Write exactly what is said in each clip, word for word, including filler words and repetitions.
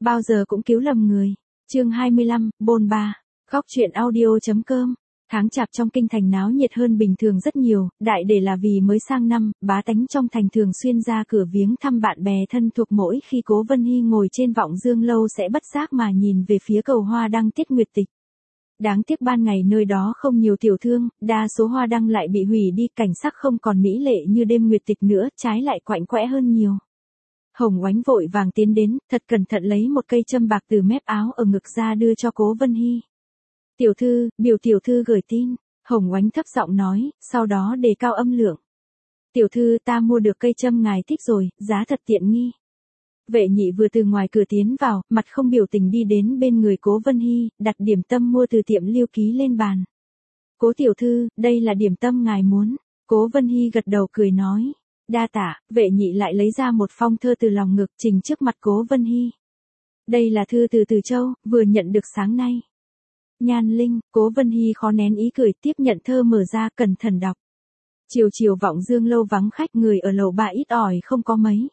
bao giờ cũng cứu lầm người. Chương hai mươi lăm, bôn ba. Góc truyện audio.com. Tháng chạp trong kinh thành náo nhiệt hơn bình thường rất nhiều, đại để là vì mới sang năm, bá tánh trong thành thường xuyên ra cửa viếng thăm bạn bè thân thuộc, mỗi khi Cố Vân Hy ngồi trên vọng dương lâu sẽ bất giác mà nhìn về phía cầu hoa đăng tiết nguyệt tịch. Đáng tiếc ban ngày nơi đó không nhiều tiểu thương, đa số hoa đăng lại bị hủy đi, cảnh sắc không còn mỹ lệ như đêm nguyệt tịch nữa, trái lại quạnh quẽ hơn nhiều. Hồng Oánh vội vàng tiến đến, thật cẩn thận lấy một cây châm bạc từ mép áo ở ngực ra đưa cho Cố Vân Hy. Tiểu thư, biểu tiểu thư gửi tin, Hồng Oánh thấp giọng nói, sau đó đề cao âm lượng. Tiểu thư, ta mua được cây châm ngài thích rồi, giá thật tiện nghi. Vệ nhị vừa từ ngoài cửa tiến vào, mặt không biểu tình đi đến bên người Cố Vân Hy, đặt điểm tâm mua từ tiệm Liêu Ký lên bàn. Cố tiểu thư, đây là điểm tâm ngài muốn. Cố Vân Hy gật đầu cười nói. Đa tạ. Vệ nhị lại lấy ra một phong thơ từ lòng ngực trình trước mặt Cố Vân Hy. Đây là thư từ Từ Châu, vừa nhận được sáng nay. Nhan Linh, Cố Vân Hy khó nén ý cười, tiếp nhận thơ mở ra, cẩn thận đọc. Chiều chiều vọng dương lâu vắng khách, người ở lầu ba ít ỏi không có mấy.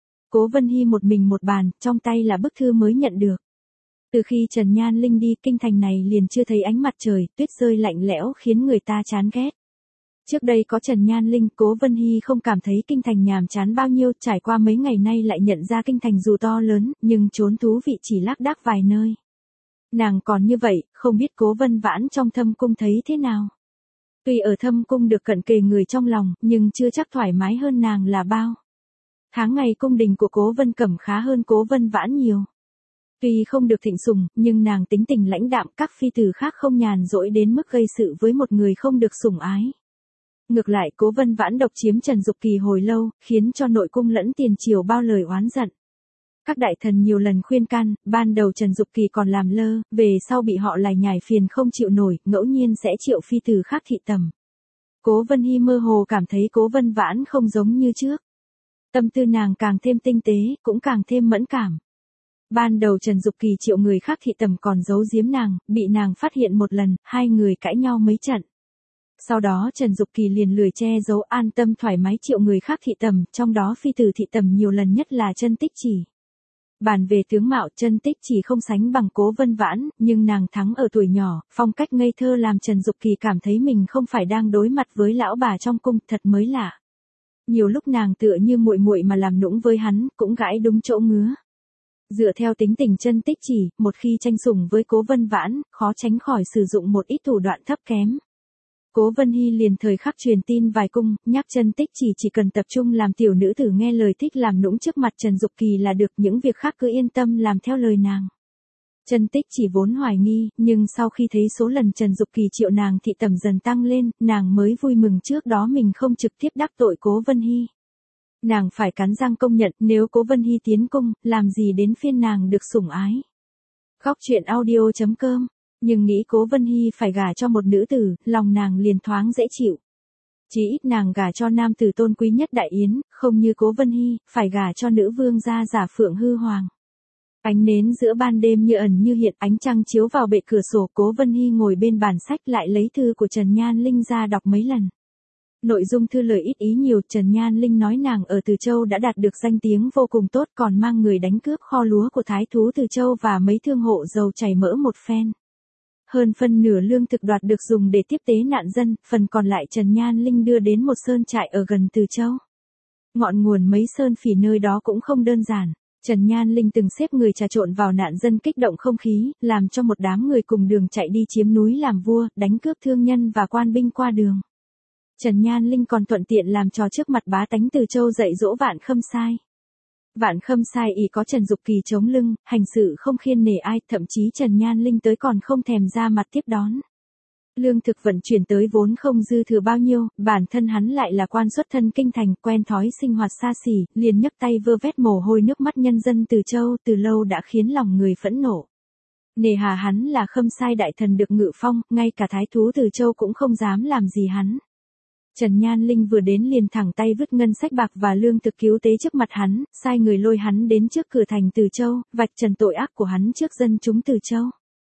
Cố Vân Hy một mình một bàn, trong tay là bức thư mới nhận được. Từ khi Trần Nhan Linh đi, kinh thành này liền chưa thấy ánh mặt trời, tuyết rơi lạnh lẽo khiến người ta chán ghét. Trước đây có Trần Nhan Linh, Cố Vân Hy không cảm thấy kinh thành nhàm chán bao nhiêu, trải qua mấy ngày nay lại nhận ra kinh thành dù to lớn, nhưng trốn thú vị chỉ lác đác vài nơi. Nàng còn như vậy, không biết Cố Vân Vãn trong Thâm Cung thấy thế nào. Tuy ở Thâm Cung được cận kề người trong lòng, nhưng chưa chắc thoải mái hơn nàng là bao. Tháng ngày cung đình của Cố Vân Cẩm khá hơn Cố Vân Vãn nhiều. Tuy không được thịnh sủng, nhưng nàng tính tình lãnh đạm, các phi tử khác không nhàn rỗi đến mức gây sự với một người không được sủng ái. Ngược lại Cố Vân Vãn độc chiếm Trần Dục Kỳ hồi lâu, khiến cho nội cung lẫn tiền triều bao lời oán giận. Các đại thần nhiều lần khuyên can, ban đầu Trần Dục Kỳ còn làm lơ, về sau bị họ lải nhải phiền không chịu nổi, ngẫu nhiên sẽ triệu phi tử khác thị tầm. Cố Vân Hy mơ hồ cảm thấy Cố Vân Vãn không giống như trước. Tâm tư nàng càng thêm tinh tế, cũng càng thêm mẫn cảm. Ban đầu Trần Dục Kỳ triệu người khác thị tầm còn giấu giếm nàng, bị nàng phát hiện một lần, hai người cãi nhau mấy trận. Sau đó Trần Dục Kỳ liền lười che giấu, an tâm thoải mái triệu người khác thị tầm, trong đó phi tử thị tầm nhiều lần nhất là Chân Tích Chỉ. Bàn về tướng mạo, Chân Tích Chỉ không sánh bằng Cố Vân Vãn, nhưng nàng thắng ở tuổi nhỏ, phong cách ngây thơ làm Trần Dục Kỳ cảm thấy mình không phải đang đối mặt với lão bà trong cung, thật mới lạ. Nhiều lúc nàng tựa như muội muội mà làm nũng với hắn, cũng gãi đúng chỗ ngứa. Dựa theo tính tình Chân Tích Chỉ, một khi tranh sủng với Cố Vân Vãn, khó tránh khỏi sử dụng một ít thủ đoạn thấp kém. Cố Vân Hy liền thời khắc truyền tin vài cung, nhắc Chân Tích Chỉ chỉ cần tập trung làm tiểu nữ tử nghe lời, thích làm nũng trước mặt Trần Dục Kỳ là được, những việc khác cứ yên tâm làm theo lời nàng. Chân Tích Chỉ vốn hoài nghi, nhưng sau khi thấy số lần Trần Dục Kỳ triệu nàng thị tầm dần tăng lên, nàng mới vui mừng, trước đó mình không trực tiếp đắc tội Cố Vân Hy. Nàng phải cắn răng công nhận, nếu Cố Vân Hy tiến cung, làm gì đến phiên nàng được sủng ái. Góc truyện audio.com. Nhưng nghĩ Cố Vân Hy phải gả cho một nữ tử, lòng nàng liền thoáng dễ chịu. Chỉ ít nàng gả cho nam tử tôn quý nhất Đại Yến, không như Cố Vân Hy, phải gả cho nữ vương gia giả Phượng Hư Hoàng. Ánh nến giữa ban đêm như ẩn như hiện, ánh trăng chiếu vào bệ cửa sổ, Cố Vân Hy ngồi bên bàn sách lại lấy thư của Trần Nhan Linh ra đọc mấy lần. Nội dung thư lời ít ý nhiều, Trần Nhan Linh nói nàng ở Từ Châu đã đạt được danh tiếng vô cùng tốt, còn mang người đánh cướp kho lúa của Thái thú Từ Châu và mấy thương hộ dầu chảy mỡ một phen. Hơn phân nửa lương thực đoạt được dùng để tiếp tế nạn dân, phần còn lại Trần Nhan Linh đưa đến một sơn trại ở gần Từ Châu. Ngọn nguồn mấy sơn phỉ nơi đó cũng không đơn giản. Trần Nhan Linh từng xếp người trà trộn vào nạn dân, kích động không khí, làm cho một đám người cùng đường chạy đi chiếm núi làm vua, đánh cướp thương nhân và quan binh qua đường. Trần Nhan Linh còn thuận tiện làm trò trước mặt bá tánh Từ Châu dạy dỗ Vạn Khâm Sai. Vạn Khâm Sai ỷ có Trần Dục Kỳ chống lưng, hành sự không khiêng nể ai, thậm chí Trần Nhan Linh tới còn không thèm ra mặt tiếp đón. Lương thực vận chuyển tới vốn không dư thừa bao nhiêu, bản thân hắn lại là quan xuất thân kinh thành, quen thói sinh hoạt xa xỉ, liền nhấc tay vơ vét mồ hôi nước mắt nhân dân Từ Châu, từ lâu đã khiến lòng người phẫn nộ. Nề hà hắn là Khâm Sai đại thần được ngự phong, ngay cả thái thú Từ Châu cũng không dám làm gì hắn. Trần Nhan Linh vừa đến liền thẳng tay vứt ngân sách bạc và lương thực cứu tế trước mặt hắn, sai người lôi hắn đến trước cửa thành Từ Châu, vạch trần tội ác của hắn trước dân chúng Từ Châu.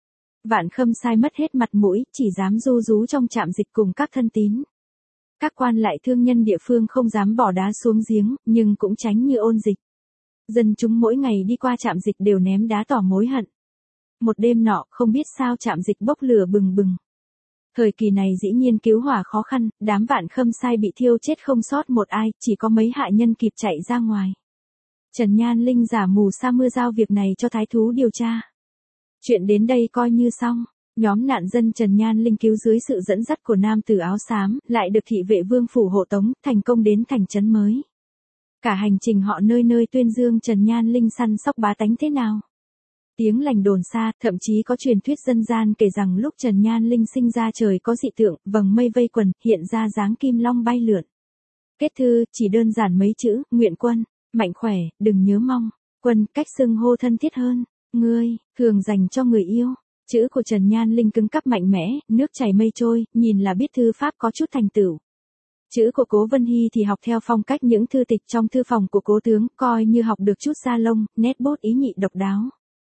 Vạn Khâm Sai mất hết mặt mũi, chỉ dám ru rú trong trạm dịch cùng các thân tín. Các quan lại thương nhân địa phương không dám bỏ đá xuống giếng, nhưng cũng tránh như ôn dịch. Dân chúng mỗi ngày đi qua trạm dịch đều ném đá tỏ mối hận. Một đêm nọ, không biết sao trạm dịch bốc lửa bừng bừng. Thời kỳ này dĩ nhiên cứu hỏa khó khăn, đám vạn khâm sai bị thiêu chết không sót một ai, chỉ có mấy hạ nhân kịp chạy ra ngoài. Trần Nhan Linh giả mù sa mưa giao việc này cho thái thú điều tra. Chuyện đến đây coi như xong. Nhóm nạn dân Trần Nhan Linh cứu dưới sự dẫn dắt của nam tử áo xám, lại được thị vệ vương phủ hộ tống, thành công đến thành trấn mới. Cả hành trình họ nơi nơi tuyên dương Trần Nhan Linh săn sóc bá tánh thế nào. Tiếng lành đồn xa, thậm chí có truyền thuyết dân gian kể rằng lúc Trần Nhan Linh sinh ra trời có dị tượng, vầng mây vây quần, hiện ra dáng kim long bay lượn. Kết thư, chỉ đơn giản mấy chữ, nguyện quân, mạnh khỏe, đừng nhớ mong, quân, cách xưng hô thân thiết hơn, ngươi, thường dành cho người yêu. Chữ của Trần Nhan Linh cứng cắp mạnh mẽ, nước chảy mây trôi, nhìn là biết thư pháp có chút thành tựu. Chữ của Cố Vân Hy thì học theo phong cách những thư tịch trong thư phòng của cố tướng, coi như học được chút da lông, nét bút ý nhị độc đáo.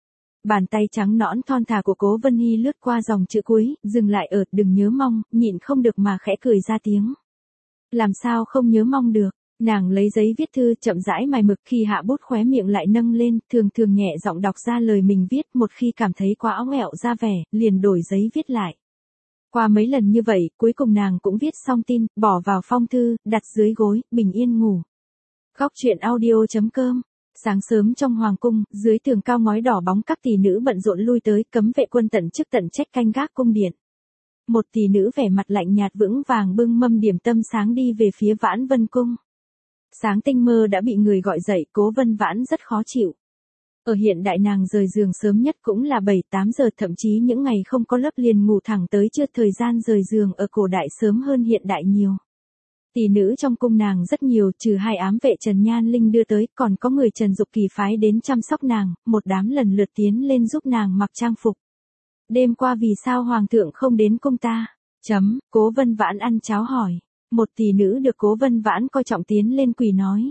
Bàn tay trắng nõn thon thả của Cố Vân Hy lướt qua dòng chữ cuối, dừng lại ở đừng nhớ mong, nhịn không được mà khẽ cười ra tiếng. Làm sao không nhớ mong được, nàng lấy giấy viết thư chậm rãi mài mực, khi hạ bút khóe miệng lại nâng lên, thường thường nhẹ giọng đọc ra lời mình viết, một khi cảm thấy quá óng ẹo ra vẻ, liền đổi giấy viết lại. Qua mấy lần như vậy, cuối cùng nàng cũng viết xong tin, bỏ vào phong thư, đặt dưới gối, bình yên ngủ. Góc truyện audio.com. Sáng sớm trong hoàng cung, dưới tường cao ngói đỏ bóng các tỷ nữ bận rộn lui tới, cấm vệ quân tận chức tận trách canh gác cung điện. Một tỷ nữ vẻ mặt lạnh nhạt vững vàng bưng mâm điểm tâm sáng đi về phía Vãn Vân cung. Sáng tinh mơ đã bị người gọi dậy, Cố Vân Vãn rất khó chịu. Ở hiện đại nàng rời giường sớm nhất cũng là bảy tám giờ, thậm chí những ngày không có lớp liền ngủ thẳng tới trưa. Thời gian rời giường ở cổ đại sớm hơn hiện đại nhiều. Tỷ nữ trong cung nàng rất nhiều, trừ hai ám vệ Trần Nhan Linh đưa tới, còn có người Trần Dục Kỳ phái đến chăm sóc nàng, một đám lần lượt tiến lên giúp nàng mặc trang phục. Đêm qua vì sao hoàng thượng không đến cung ta? Chấm, Cố Vân Vãn ăn cháo hỏi. Một tỷ nữ được Cố Vân Vãn coi trọng tiến lên quỳ nói.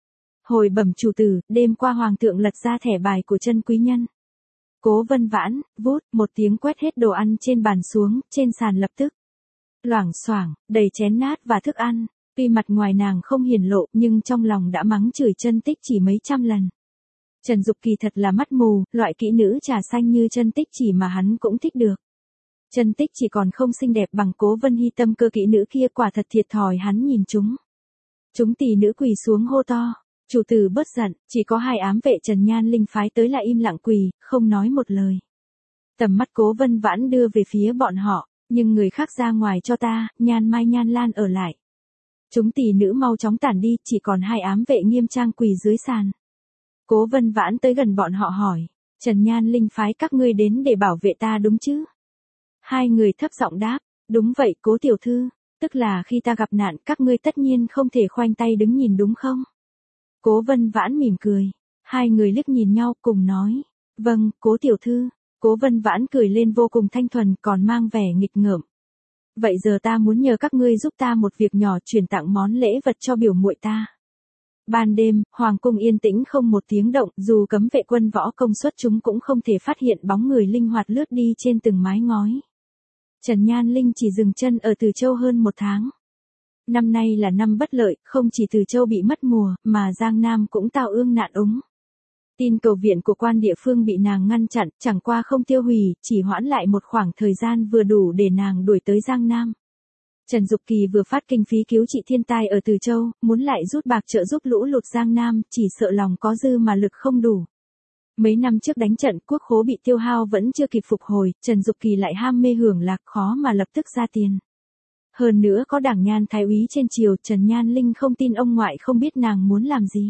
Hồi bẩm chủ tử, đêm qua hoàng thượng lật ra thẻ bài của chân quý nhân. Cố Vân Vãn, vút, một tiếng quét hết đồ ăn trên bàn xuống, trên sàn lập tức loảng xoảng, đầy chén nát và thức ăn. Tuy mặt ngoài nàng không hiển lộ, nhưng trong lòng đã mắng chửi Chân Tích chỉ mấy trăm lần. Trần Dục Kỳ thật là mắt mù, loại kỹ nữ trà xanh như Chân Tích chỉ mà hắn cũng thích được. Chân Tích chỉ còn không xinh đẹp bằng Cố Vân Hy, tâm cơ kỹ nữ kia quả thật thiệt thòi hắn nhìn chúng. Chúng tỷ nữ quỳ xuống hô to. Chủ tử bớt giận, chỉ có hai ám vệ Trần Nhan Linh phái tới là im lặng quỳ, không nói một lời. Tầm mắt Cố Vân Vãn đưa về phía bọn họ, nhưng người khác ra ngoài cho ta, Nhan Mai Nhan Lan ở lại. Chúng tỷ nữ mau chóng tản đi, chỉ còn hai ám vệ nghiêm trang quỳ dưới sàn. Cố Vân Vãn tới gần bọn họ hỏi, Trần Nhan Linh phái các ngươi đến để bảo vệ ta đúng chứ? Hai người thấp giọng đáp, đúng vậy Cố tiểu thư, tức là khi ta gặp nạn các ngươi tất nhiên không thể khoanh tay đứng nhìn đúng không? Cố Vân Vãn mỉm cười, hai người liếc nhìn nhau cùng nói, vâng, Cố tiểu thư. Cố Vân Vãn cười lên vô cùng thanh thuần, còn mang vẻ nghịch ngợm. Vậy giờ ta muốn nhờ các ngươi giúp ta một việc nhỏ, chuyển tặng món lễ vật cho biểu muội ta. Ban đêm, hoàng cung yên tĩnh không một tiếng động, dù cấm vệ quân võ công xuất chúng cũng không thể phát hiện bóng người linh hoạt lướt đi trên từng mái ngói. Trần Nhan Linh chỉ dừng chân ở Từ Châu hơn một tháng. Năm nay là năm bất lợi, không chỉ Từ Châu bị mất mùa, mà Giang Nam cũng tao ương nạn úng. Tin cầu viện của quan địa phương bị nàng ngăn chặn, chẳng qua không tiêu hủy, chỉ hoãn lại một khoảng thời gian vừa đủ để nàng đuổi tới Giang Nam. Trần Dục Kỳ vừa phát kinh phí cứu trị thiên tai ở Từ Châu, muốn lại rút bạc trợ giúp lũ lụt Giang Nam, chỉ sợ lòng có dư mà lực không đủ. Mấy năm trước đánh trận quốc khố bị tiêu hao vẫn chưa kịp phục hồi, Trần Dục Kỳ lại ham mê hưởng lạc, khó mà lập tức ra tiền. Hơn nữa có đảng Nhan thái úy trên triều, Trần Nhan Linh không tin ông ngoại không biết nàng muốn làm gì.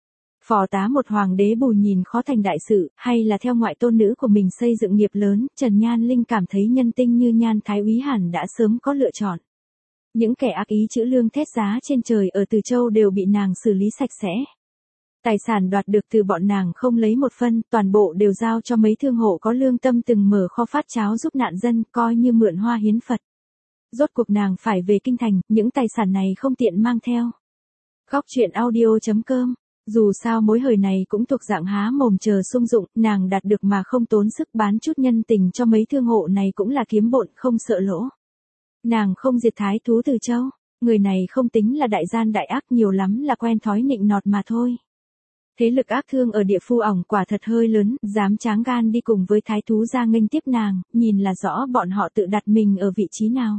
Phò tá một hoàng đế bù nhìn khó thành đại sự, hay là theo ngoại tôn nữ của mình xây dựng nghiệp lớn, Trần Nhan Linh cảm thấy nhân tinh như Nhan thái úy hẳn đã sớm có lựa chọn. Những kẻ ác ý chữ lương thét giá trên trời ở Từ Châu đều bị nàng xử lý sạch sẽ. Tài sản đoạt được từ bọn nàng không lấy một phân, toàn bộ đều giao cho mấy thương hộ có lương tâm từng mở kho phát cháo giúp nạn dân, coi như mượn hoa hiến Phật. Rốt cuộc nàng phải về kinh thành, những tài sản này không tiện mang theo. Góc truyện audio.com. Dù sao mối hời này cũng thuộc dạng há mồm chờ sung dụng, nàng đạt được mà không tốn sức, bán chút nhân tình cho mấy thương hộ này cũng là kiếm bộn không sợ lỗ. Nàng không diệt thái thú Từ Châu, người này không tính là đại gian đại ác, nhiều lắm là quen thói nịnh nọt mà thôi. Thế lực ác thương ở địa phu ỏng quả thật hơi lớn, dám tráng gan đi cùng với thái thú ra nghênh tiếp nàng, nhìn là rõ bọn họ tự đặt mình ở vị trí nào.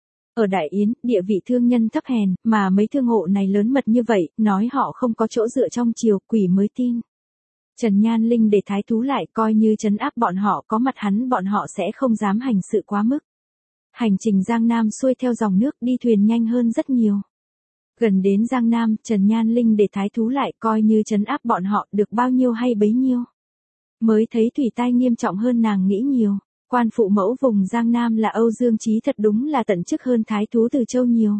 Ở Đại Yến, địa vị thương nhân thấp hèn, mà mấy thương hộ này lớn mật như vậy, nói họ không có chỗ dựa trong triều, quỷ mới tin. Trần Nhan Linh để thái thú lại coi như trấn áp bọn họ, có mặt hắn bọn họ sẽ không dám hành sự quá mức. Hành trình Giang Nam xuôi theo dòng nước đi thuyền nhanh hơn rất nhiều. Gần đến Giang Nam, Trần Nhan Linh để thái thú lại coi như trấn áp bọn họ được bao nhiêu hay bấy nhiêu. Mới thấy thủy tai nghiêm trọng hơn nàng nghĩ nhiều. Quan phụ mẫu vùng Giang Nam là Âu Dương Chí thật đúng là tận chức hơn thái thú Từ Châu nhiều.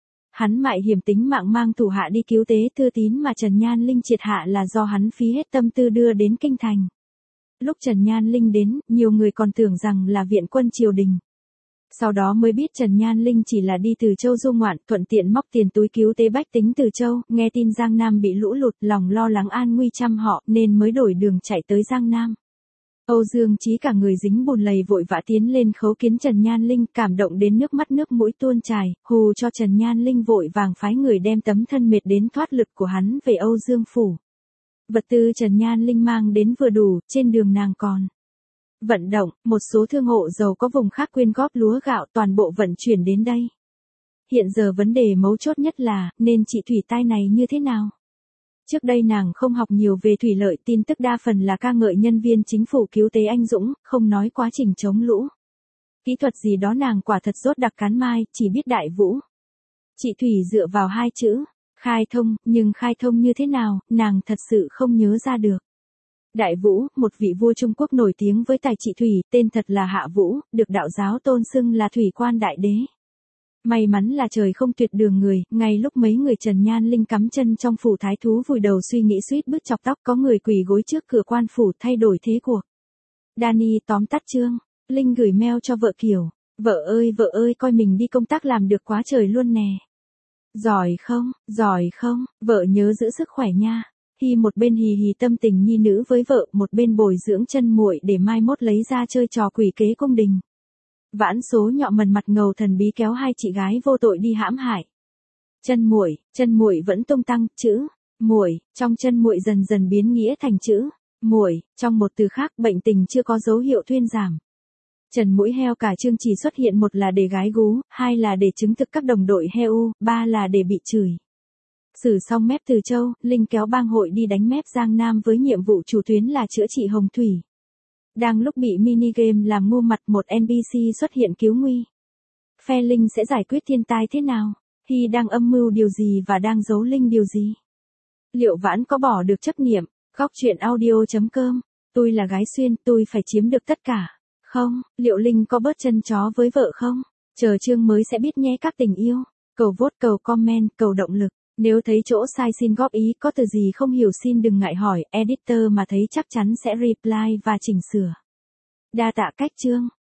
Hắn mại hiểm tính mạng mang thủ hạ đi cứu tế Thư Tín mà Trần Nhan Linh triệt hạ là do hắn phí hết tâm tư đưa đến kinh thành. Lúc Trần Nhan Linh đến, nhiều người còn tưởng rằng là viện quân triều đình. Sau đó mới biết Trần Nhan Linh chỉ là đi Từ Châu du ngoạn, thuận tiện móc tiền túi cứu tế bách tính Từ Châu, nghe tin Giang Nam bị lũ lụt, lòng lo lắng an nguy trăm họ nên mới đổi đường chạy tới Giang Nam. Âu Dương Chí cả người dính bùn lầy vội vã tiến lên khấu kiến Trần Nhan Linh, cảm động đến nước mắt nước mũi tuôn trài, hù cho Trần Nhan Linh vội vàng phái người đem tấm thân mệt đến thoát lực của hắn về Âu Dương phủ. Vật tư Trần Nhan Linh mang đến vừa đủ, trên đường nàng còn vận động, một số thương hộ giàu có vùng khác quyên góp lúa gạo toàn bộ vận chuyển đến đây. Hiện giờ vấn đề mấu chốt nhất là, nên trị thủy tai này như thế nào? Trước đây nàng không học nhiều về thủy lợi, tin tức đa phần là ca ngợi nhân viên chính phủ cứu tế anh dũng, không nói quá trình chống lũ. Kỹ thuật gì đó nàng quả thật rốt đặc cán mai, chỉ biết đại vũ. Trị thủy dựa vào hai chữ, khai thông, nhưng khai thông như thế nào, nàng thật sự không nhớ ra được. Đại Vũ, một vị vua Trung Quốc nổi tiếng với tài trị thủy, tên thật là Hạ Vũ, được đạo giáo tôn xưng là thủy quan đại đế. May mắn là trời không tuyệt đường người, ngay lúc mấy người Trần Nhan Linh cắm chân trong phủ thái thú vùi đầu suy nghĩ suýt bứt chọc tóc, có người quỳ gối trước cửa quan phủ thay đổi thế cuộc. Danny tóm tắt chương, Linh gửi mail cho vợ Kiều, vợ ơi vợ ơi coi mình đi công tác làm được quá trời luôn nè. Giỏi không, giỏi không, vợ nhớ giữ sức khỏe nha. Hi một bên hì hì tâm tình nhi nữ với vợ, một bên bồi dưỡng chân muội để mai mốt lấy ra chơi trò quỷ kế cung đình. Vãn số nhọ mần mặt ngầu thần bí kéo hai chị gái vô tội đi hãm hại. Chân muội, chân muội vẫn tung tăng, chữ muội, trong chân muội dần dần biến nghĩa thành chữ muội, trong một từ khác, bệnh tình chưa có dấu hiệu thuyên giảm. Trần mũi heo cả chương chỉ xuất hiện một là để gái gú, hai là để chứng thực các đồng đội heo, ba là để bị chửi. Xử xong mép Từ Châu, Linh kéo bang hội đi đánh mép Giang Nam với nhiệm vụ chủ tuyến là chữa trị hồng thủy. Đang lúc bị minigame làm ngu mặt, một en pê xê xuất hiện cứu nguy. Phe Linh sẽ giải quyết thiên tai thế nào? Hi đang âm mưu điều gì và đang giấu Linh điều gì? Liệu Vãn có bỏ được chấp niệm? Góc truyện audio chấm com. Tôi là gái xuyên, tôi phải chiếm được tất cả. Không, liệu Linh có bớt chân chó với vợ không? Chờ chương mới sẽ biết nhé các tình yêu. Cầu vote, cầu comment, cầu động lực. Nếu thấy chỗ sai xin góp ý, có từ gì không hiểu xin đừng ngại hỏi, editor mà thấy chắc chắn sẽ reply và chỉnh sửa. Đa tạ cách chương.